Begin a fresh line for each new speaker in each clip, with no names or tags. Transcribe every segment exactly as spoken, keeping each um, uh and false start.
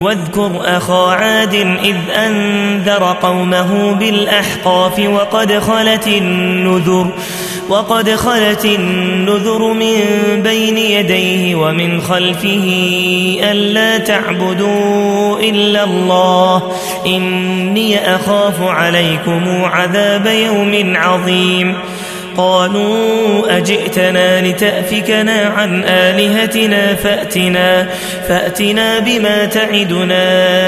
واذكر أخا عاد إذ أنذر قومه بالأحقاف وقد خلت النذر وقد خلت النذر من بين يديه ومن خلفه ألا تعبدوا إلا الله إني أخاف عليكم عذاب يوم عظيم. قالوا أجئتنا لتأفكنا عن آلهتنا فأتنا, فأتنا بما تعدنا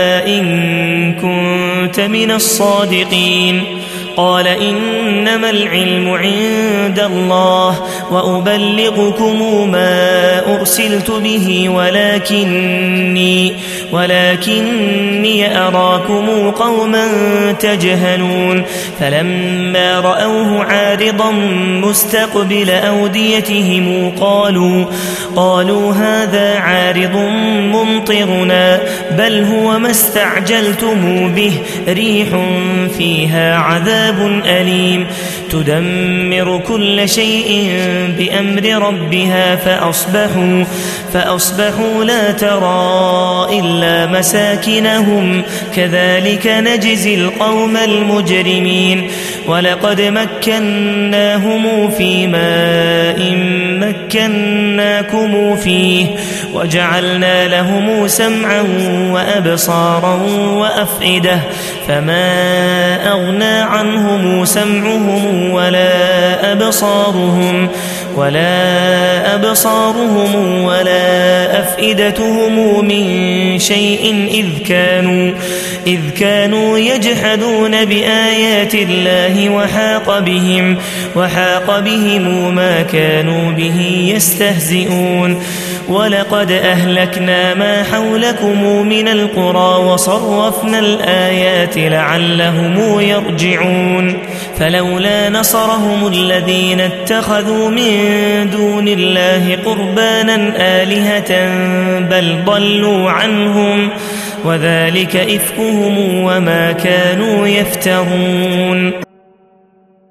إن كنت من الصادقين. قال إنما العلم عند الله وأبلغكم ما أرسلت به ولكني, ولكني أراكم قوما تجهلون. فلما رأوه عارضا مستقبل أوديتهم قالوا, قالوا هذا عارض ممطرنا بل هو ما استعجلتم به ريح فيها عذاب أليم تدمر كل شيء بأمر ربها فأصبحوا, فأصبحوا لا ترى إلا مساكنهم كذلك نجزي القوم المجرمين. ولقد مكناهم في ماء مكناكم فيه وجعلنا لهم سمعا وأبصارا وأفئدة فما أغنى عنهم سمعهم ولا أبصارهم ولا أبصارهم ولا أفئدتهم من شيء إذ كانوا, إذ كانوا يجحدون بآيات الله وحاق بهم, وحاق بهم ما كانوا به يستهزئون. ولقد أهلكنا ما حولكم من القرى وصرفنا الآيات لعلهم يرجعون. فلولا نصرهم الذين اتخذوا من دون الله قربانا آلهة بل ضلوا عنهم وذلك إفكهم وما كانوا يفترون.